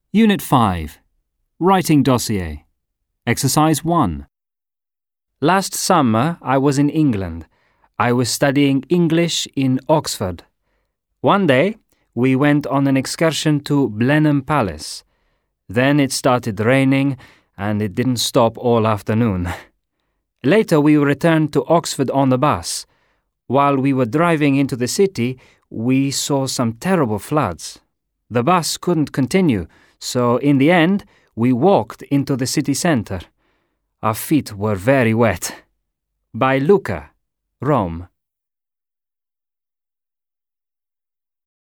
Unit 5. Writing Dossier. Exercise 1. Last summer I was in England. I was studying English in Oxford. One day we went on an excursion to Blenheim Palace. Then it started raining and it didn't stop all afternoon. Later we returned to Oxford on the bus. While we were driving into the city, we saw some terrible floods. The bus couldn't continue, so in the end we walked into the city centre. Our feet were very wet. By Lucca, Rome.